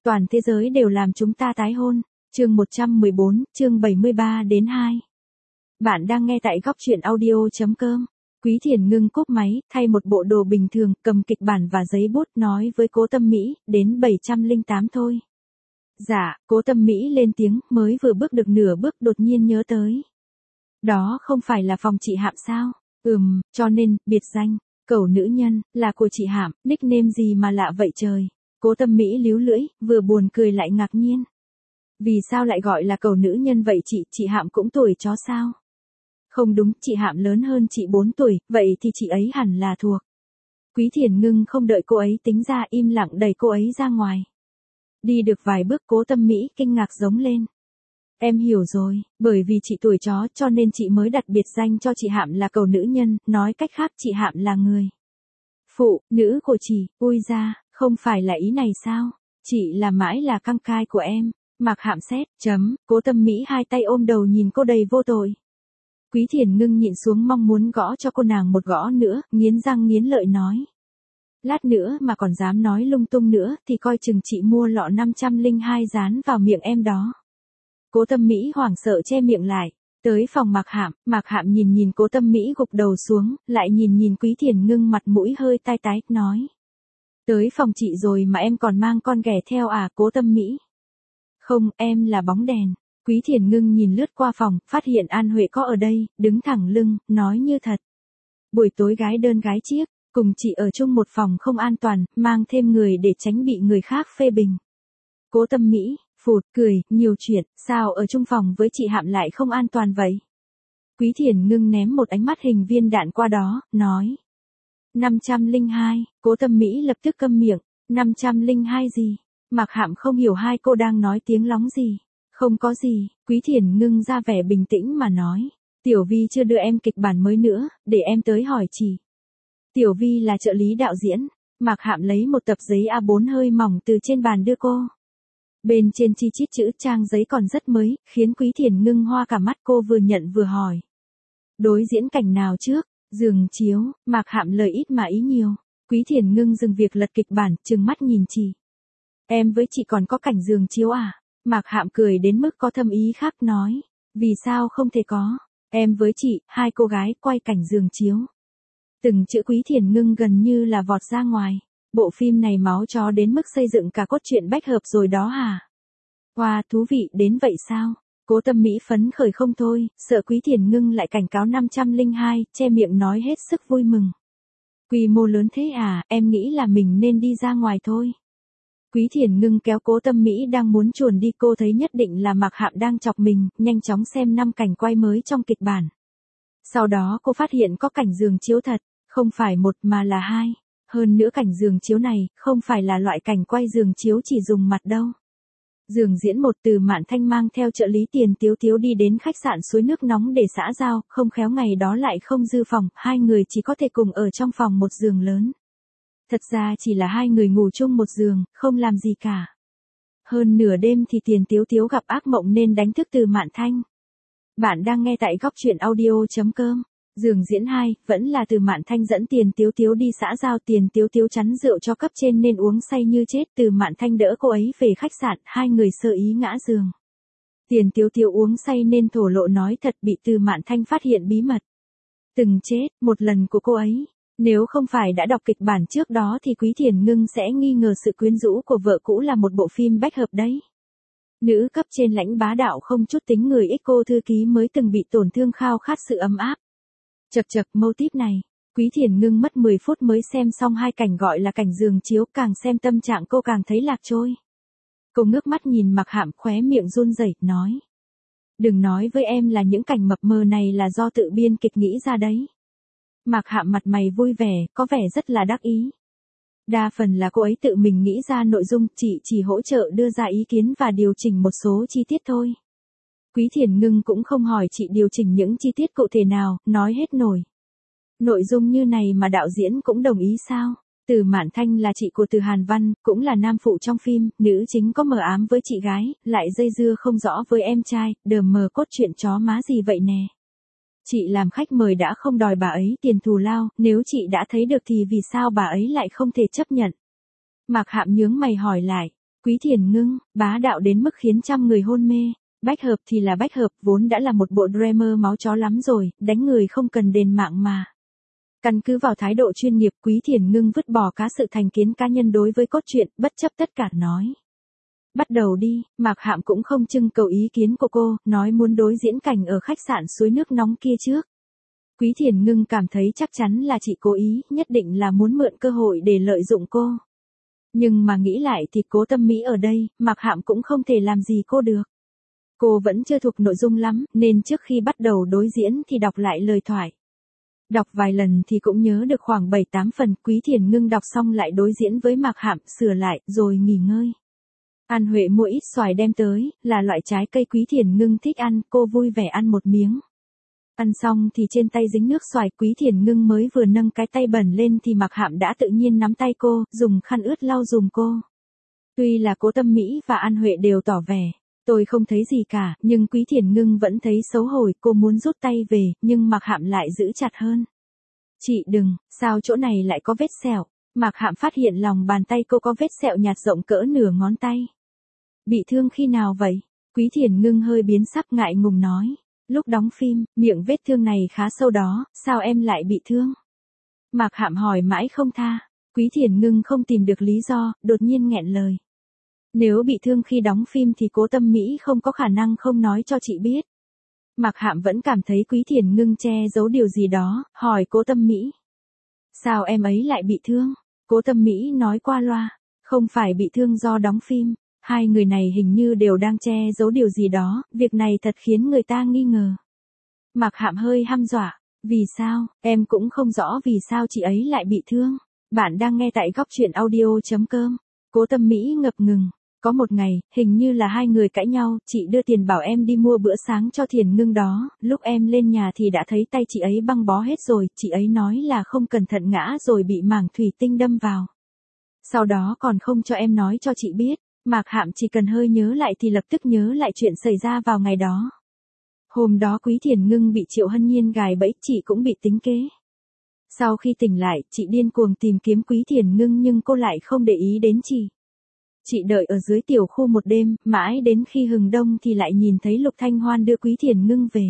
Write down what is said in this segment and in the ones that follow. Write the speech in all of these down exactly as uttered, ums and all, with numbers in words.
toàn thế giới đều làm chúng ta tái hôn. Chương một trăm mười bốn, chương bảy mươi ba đến hai. Bạn đang nghe tại góc truyện audio chấm com. Quý Thiền ngưng cúp máy, thay một bộ đồ bình thường, cầm kịch bản và giấy bút nói với Cố Tâm Mỹ, đến bảy trăm lẻ tám thôi. Dạ, Cố Tâm Mỹ lên tiếng, mới vừa bước được nửa bước đột nhiên nhớ tới. Đó không phải là phòng chị Hạm sao? Ừm, cho nên, biệt danh, cẩu nữ nhân, là của chị Hạm, nickname gì mà lạ vậy trời. Cố Tâm Mỹ líu lưỡi, vừa buồn cười lại ngạc nhiên. Vì sao lại gọi là cẩu nữ nhân vậy chị, chị Hạm cũng tuổi chó sao? Không đúng, chị Hạm lớn hơn chị bốn tuổi, vậy thì chị ấy hẳn là thuộc. Quý Thiền ngưng không đợi cô ấy tính ra, im lặng đẩy cô ấy ra ngoài. Đi được vài bước Cố Tâm Mỹ kinh ngạc giống lên. Em hiểu rồi, bởi vì chị tuổi chó cho nên chị mới đặt biệt danh cho chị Hạm là cẩu nữ nhân, nói cách khác chị Hạm là người phụ nữ của chị, ui ra, không phải là ý này sao? Chị là mãi là căng cai của em. Mạc Hạm xét, chấm, Cố Tâm Mỹ hai tay ôm đầu nhìn cô đầy vô tội. Quý Thiền ngưng nhịn xuống mong muốn gõ cho cô nàng một gõ nữa, nghiến răng nghiến lợi nói. Lát nữa mà còn dám nói lung tung nữa thì coi chừng chị mua lọ năm trăm lẻ hai dán vào miệng em đó. Cố Tâm Mỹ hoảng sợ che miệng lại. Tới phòng Mạc Hạm, Mạc Hạm nhìn nhìn Cố Tâm Mỹ gục đầu xuống, lại nhìn nhìn Quý Thiền ngưng mặt mũi hơi tai tái, nói. Tới phòng chị rồi mà em còn mang con ghẻ theo à? Cố Tâm Mỹ. Không, em là bóng đèn. Quý Thiền ngưng nhìn lướt qua phòng, phát hiện An Huệ có ở đây, đứng thẳng lưng, nói như thật. Buổi tối gái đơn gái chiếc, cùng chị ở chung một phòng không an toàn, mang thêm người để tránh bị người khác phê bình. Cố Tâm Mỹ, phụt, cười, nhiều chuyện, sao ở chung phòng với chị Hạm lại không an toàn vậy? Quý Thiền ngưng ném một ánh mắt hình viên đạn qua đó, nói. năm trăm lẻ hai, Cố Tâm Mỹ lập tức câm miệng, năm trăm lẻ hai gì? Mạc Hạm không hiểu hai cô đang nói tiếng lóng gì. Không có gì, Quý Thiền ngưng ra vẻ bình tĩnh mà nói. Tiểu Vi chưa đưa em kịch bản mới nữa, để em tới hỏi chị. Tiểu Vi là trợ lý đạo diễn. Mạc Hạm lấy một tập giấy A bốn hơi mỏng từ trên bàn đưa cô. Bên trên chi chít chữ trang giấy còn rất mới, khiến Quý Thiền ngưng hoa cả mắt, cô vừa nhận vừa hỏi. Đối diễn cảnh nào trước? Giường chiếu. Mạc Hạm lời ít mà ý nhiều. Quý Thiền ngưng dừng việc lật kịch bản, trừng mắt nhìn chị. Em với chị còn có cảnh giường chiếu à? Mạc Hạm cười đến mức có thâm ý khác nói. Vì sao không thể có? Em với chị, hai cô gái quay cảnh giường chiếu. Từng chữ Quý Thiền ngưng gần như là vọt ra ngoài. Bộ phim này máu chó đến mức xây dựng cả cốt truyện bách hợp rồi đó hả? Wow, thú vị đến vậy sao? Cố Tâm Mỹ phấn khởi không thôi, sợ Quý Thiền ngưng lại cảnh cáo năm trăm lẻ hai, che miệng nói hết sức vui mừng. Quy mô lớn thế à, em nghĩ là mình nên đi ra ngoài thôi. Quý Thiền ngưng kéo Cố Tâm Mỹ đang muốn chuồn đi, cô thấy nhất định là Mạc Hạm đang chọc mình, nhanh chóng xem năm cảnh quay mới trong kịch bản. Sau đó cô phát hiện có cảnh giường chiếu thật, không phải một mà là hai. Hơn nữa cảnh giường chiếu này, không phải là loại cảnh quay giường chiếu chỉ dùng mặt đâu. Giường diễn một Từ Mạn Thanh mang theo trợ lý Tiền Tiếu Tiếu đi đến khách sạn Suối Nước Nóng để xã giao, không khéo ngày đó lại không dư phòng, hai người chỉ có thể cùng ở trong phòng một giường lớn. Thật ra chỉ là hai người ngủ chung một giường, không làm gì cả. Hơn nửa đêm thì Tiền Tiếu Tiếu gặp ác mộng nên đánh thức Từ Mạn Thanh. Bạn đang nghe tại góc truyện audio chấm com. Giường diễn hai, vẫn là Từ Mạn Thanh dẫn Tiền Tiếu Tiếu đi xã giao. Tiền Tiếu Tiếu chắn rượu cho cấp trên nên uống say như chết. Từ Mạn Thanh đỡ cô ấy về khách sạn, hai người sơ ý ngã giường. Tiền Tiếu Tiếu uống say nên thổ lộ nói thật, bị Từ Mạn Thanh phát hiện bí mật từng chết một lần của cô ấy. Nếu không phải đã đọc kịch bản trước đó thì Quý Thiền ngưng sẽ nghi ngờ sự quyến rũ của vợ cũ là một bộ phim bách hợp đấy. Nữ cấp trên lãnh bá đạo không chút tính người, ích cô thư ký mới từng bị tổn thương khao khát sự ấm áp. Chật chật, mâu típ này, Quý Thiền ngưng mất mười phút mới xem xong hai cảnh gọi là cảnh giường chiếu, càng xem tâm trạng cô càng thấy lạc trôi. Cô ngước mắt nhìn Mạc Hạm, khóe miệng run rẩy, nói. Đừng nói với em là những cảnh mập mờ này là do tự biên kịch nghĩ ra đấy. Mạc Hạm mặt mày vui vẻ, có vẻ rất là đắc ý. Đa phần là cô ấy tự mình nghĩ ra nội dung, chị chỉ hỗ trợ đưa ra ý kiến và điều chỉnh một số chi tiết thôi. Quý Thiền ngưng cũng không hỏi chị điều chỉnh những chi tiết cụ thể nào, nói hết nổi. Nội dung như này mà đạo diễn cũng đồng ý sao? Từ Mạn Thanh là chị của Từ Hàn Văn, cũng là nam phụ trong phim, nữ chính có mờ ám với chị gái, lại dây dưa không rõ với em trai, đờ mờ cốt truyện chó má gì vậy nè. Chị làm khách mời đã không đòi bà ấy tiền thù lao, nếu chị đã thấy được thì vì sao bà ấy lại không thể chấp nhận? Mạc Hạm nhướng mày hỏi lại. Quý Thiền Ngưng, bá đạo đến mức khiến trăm người hôn mê. Bách hợp thì là bách hợp, vốn đã là một bộ dreamer máu chó lắm rồi, đánh người không cần đền mạng mà. Căn cứ vào thái độ chuyên nghiệp, Quý Thiền Ngưng vứt bỏ cả sự thành kiến cá nhân đối với cốt truyện, bất chấp tất cả nói. Bắt đầu đi, Mạc Hạm cũng không trưng cầu ý kiến của cô, nói muốn đối diễn cảnh ở khách sạn suối nước nóng kia trước. Quý Thiền Ngưng cảm thấy chắc chắn là chị cố ý, nhất định là muốn mượn cơ hội để lợi dụng cô. Nhưng mà nghĩ lại thì Cố Tâm Mỹ ở đây, Mạc Hạm cũng không thể làm gì cô được. Cô vẫn chưa thuộc nội dung lắm, nên trước khi bắt đầu đối diễn thì đọc lại lời thoại. Đọc vài lần thì cũng nhớ được khoảng bảy tám phần, Quý Thiền Ngưng đọc xong lại đối diễn với Mạc Hạm, sửa lại, rồi nghỉ ngơi. An Huệ mua ít xoài đem tới, là loại trái cây Quý Thiền Ngưng thích ăn, cô vui vẻ ăn một miếng. Ăn xong thì trên tay dính nước xoài, Quý Thiền Ngưng mới vừa nâng cái tay bẩn lên thì Mạc Hạm đã tự nhiên nắm tay cô, dùng khăn ướt lau dùm cô. Tuy là Cố Tâm Mỹ và An Huệ đều tỏ vẻ, tôi không thấy gì cả, nhưng Quý Thiền Ngưng vẫn thấy xấu hổ, cô muốn rút tay về, nhưng Mạc Hạm lại giữ chặt hơn. Chị đừng, sao chỗ này lại có vết sẹo? Mạc Hạm phát hiện lòng bàn tay cô có vết sẹo nhạt rộng cỡ nửa ngón tay. Bị thương khi nào vậy? Quý Thiền Ngưng hơi biến sắc ngại ngùng nói. Lúc đóng phim, miệng vết thương này khá sâu đó, sao em lại bị thương? Mạc Hạm hỏi mãi không tha. Quý Thiền Ngưng không tìm được lý do, đột nhiên nghẹn lời. Nếu bị thương khi đóng phim thì Cố Tâm Mỹ không có khả năng không nói cho chị biết. Mạc Hạm vẫn cảm thấy Quý Thiền Ngưng che giấu điều gì đó, hỏi Cố Tâm Mỹ. Sao em ấy lại bị thương? Cố Tâm Mỹ nói qua loa, không phải bị thương do đóng phim. Hai người này hình như đều đang che giấu điều gì đó, việc này thật khiến người ta nghi ngờ. Mạc Hạm hơi hăm dọa, vì sao, em cũng không rõ vì sao chị ấy lại bị thương. Bạn đang nghe tại góc truyện audio chấm com. Cố Tâm Mỹ ngập ngừng. Có một ngày, hình như là hai người cãi nhau, chị đưa tiền bảo em đi mua bữa sáng cho Thiền Ngưng đó, lúc em lên nhà thì đã thấy tay chị ấy băng bó hết rồi, chị ấy nói là không cẩn thận ngã rồi bị mảng thủy tinh đâm vào. Sau đó còn không cho em nói cho chị biết. Mạc Hạm chỉ cần hơi nhớ lại thì lập tức nhớ lại chuyện xảy ra vào ngày đó. Hôm đó Quý Thiền Ngưng bị Triệu Hân Nhiên gài bẫy, chị cũng bị tính kế. Sau khi tỉnh lại, chị điên cuồng tìm kiếm Quý Thiền Ngưng nhưng cô lại không để ý đến chị. Chị đợi ở dưới tiểu khu một đêm, mãi đến khi hừng đông thì lại nhìn thấy Lục Thanh Hoan đưa Quý Thiền Ngưng về.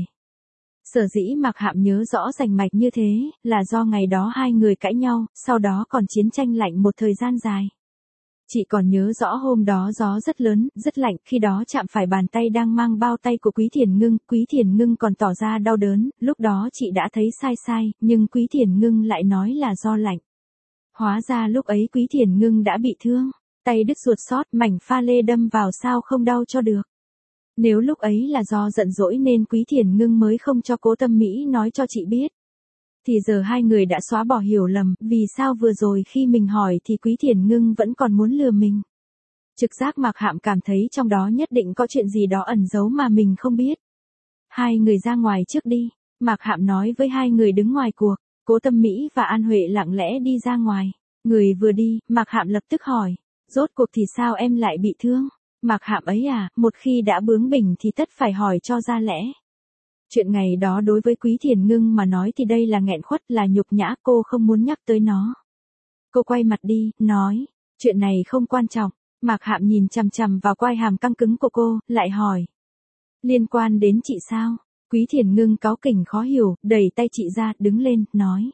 Sở dĩ Mạc Hạm nhớ rõ rành mạch như thế, là do ngày đó hai người cãi nhau, sau đó còn chiến tranh lạnh một thời gian dài. Chị còn nhớ rõ hôm đó gió rất lớn, rất lạnh, khi đó chạm phải bàn tay đang mang bao tay của Quý Thiền Ngưng, Quý Thiền Ngưng còn tỏ ra đau đớn, lúc đó chị đã thấy sai sai, nhưng Quý Thiền Ngưng lại nói là do lạnh. Hóa ra lúc ấy Quý Thiền Ngưng đã bị thương, tay đứt ruột sót, mảnh pha lê đâm vào sao không đau cho được. Nếu lúc ấy là do giận dỗi nên Quý Thiền Ngưng mới không cho Cố Tâm Mỹ nói cho chị biết. Thì giờ hai người đã xóa bỏ hiểu lầm, vì sao vừa rồi khi mình hỏi thì Quý Thiền Ngưng vẫn còn muốn lừa mình. Trực giác Mạc Hạm cảm thấy trong đó nhất định có chuyện gì đó ẩn giấu mà mình không biết. Hai người ra ngoài trước đi, Mạc Hạm nói với hai người đứng ngoài cuộc, Cố Tâm Mỹ và An Huệ lặng lẽ đi ra ngoài. Người vừa đi, Mạc Hạm lập tức hỏi, rốt cuộc thì sao em lại bị thương? Mạc Hạm ấy à, một khi đã bướng bỉnh thì tất phải hỏi cho ra lẽ. Chuyện ngày đó đối với Quý Thiền Ngưng mà nói thì đây là nghẹn khuất, là nhục nhã, cô không muốn nhắc tới nó. Cô quay mặt đi, nói, chuyện này không quan trọng. Mạc Hạm nhìn chằm chằm vào quai hàm căng cứng của cô, lại hỏi. Liên quan đến chị sao? Quý Thiền Ngưng cáu kỉnh khó hiểu, đẩy tay chị ra, đứng lên, nói.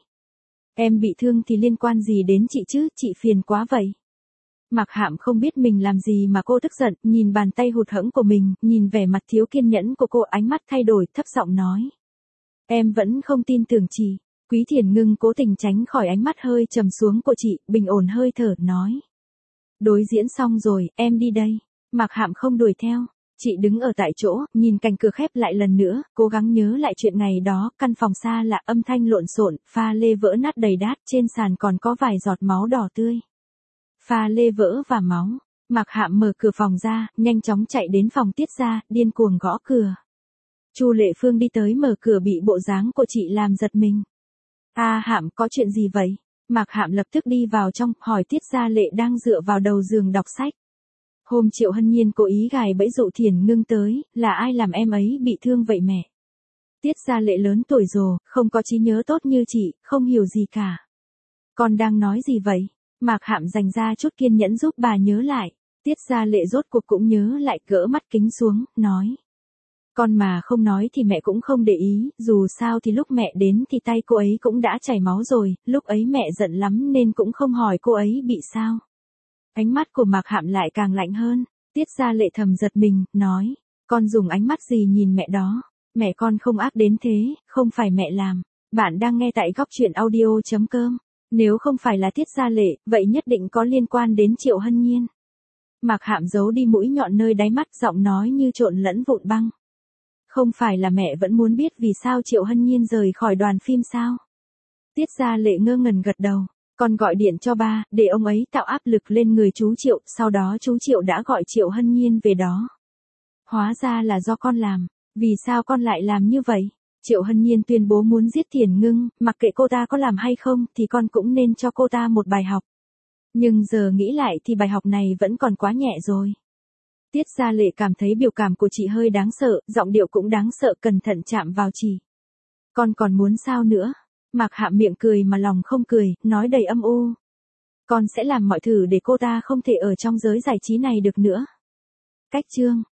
Em bị thương thì liên quan gì đến chị chứ, chị phiền quá vậy. Mạc Hạm không biết mình làm gì mà cô tức giận, nhìn bàn tay hụt hẫng của mình, nhìn vẻ mặt thiếu kiên nhẫn của cô, ánh mắt thay đổi, thấp giọng nói. Em vẫn không tin tưởng chị. Quý Thiền Ngưng cố tình tránh khỏi ánh mắt hơi trầm xuống của chị, bình ổn hơi thở, nói. Đối diễn xong rồi, em đi đây. Mạc Hạm không đuổi theo. Chị đứng ở tại chỗ, nhìn cánh cửa khép lại lần nữa, cố gắng nhớ lại chuyện ngày đó, căn phòng xa lạ, âm thanh lộn xộn, pha lê vỡ nát đầy đát, trên sàn còn có vài giọt máu đỏ tươi. Pha lê vỡ và máu. Mạc Hạm mở cửa phòng ra, nhanh chóng chạy đến phòng Tiết Gia, điên cuồng gõ cửa. Chu Lệ Phương đi tới mở cửa bị bộ dáng của chị làm giật mình. A Hạm, có chuyện gì vậy? Mạc Hạm lập tức đi vào trong, hỏi Tiết Gia Lệ đang dựa vào đầu giường đọc sách. Hôm Triệu Hân Nhiên cố ý gài bẫy dụ Thiền Ngưng tới, là ai làm em ấy bị thương vậy mẹ? Tiết Gia Lệ lớn tuổi rồi, không có trí nhớ tốt như chị, không hiểu gì cả. Con đang nói gì vậy? Mạc Hạm dành ra chút kiên nhẫn giúp bà nhớ lại. Tiết Gia Lệ rốt cuộc cũng nhớ lại, gỡ mắt kính xuống, nói. Con mà không nói thì mẹ cũng không để ý, dù sao thì lúc mẹ đến thì tay cô ấy cũng đã chảy máu rồi, lúc ấy mẹ giận lắm nên cũng không hỏi cô ấy bị sao. Ánh mắt của Mạc Hạm lại càng lạnh hơn, Tiết Gia Lệ thầm giật mình, nói, con dùng ánh mắt gì nhìn mẹ đó, mẹ con không ác đến thế, không phải mẹ làm. Bạn đang nghe tại góc truyện audio chấm com, nếu không phải là Tiết Gia Lệ, vậy nhất định có liên quan đến Triệu Hân Nhiên. Mạc Hạm giấu đi mũi nhọn nơi đáy mắt, giọng nói như trộn lẫn vụn băng. Không phải là mẹ vẫn muốn biết vì sao Triệu Hân Nhiên rời khỏi đoàn phim sao? Tiết Gia Lệ ngơ ngẩn gật đầu, con gọi điện cho ba, để ông ấy tạo áp lực lên người chú Triệu, sau đó chú Triệu đã gọi Triệu Hân Nhiên về đó. Hóa ra là do con làm, vì sao con lại làm như vậy? Triệu Hân Nhiên tuyên bố muốn giết Thiền Ngưng, mặc kệ cô ta có làm hay không thì con cũng nên cho cô ta một bài học. Nhưng giờ nghĩ lại thì bài học này vẫn còn quá nhẹ rồi. Tiết Gia Lệ cảm thấy biểu cảm của chị hơi đáng sợ, giọng điệu cũng đáng sợ, cẩn thận chạm vào chị. Con còn muốn sao nữa? Mạc Hạm miệng cười mà lòng không cười, nói đầy âm u. Con sẽ làm mọi thứ để cô ta không thể ở trong giới giải trí này được nữa. Cách chương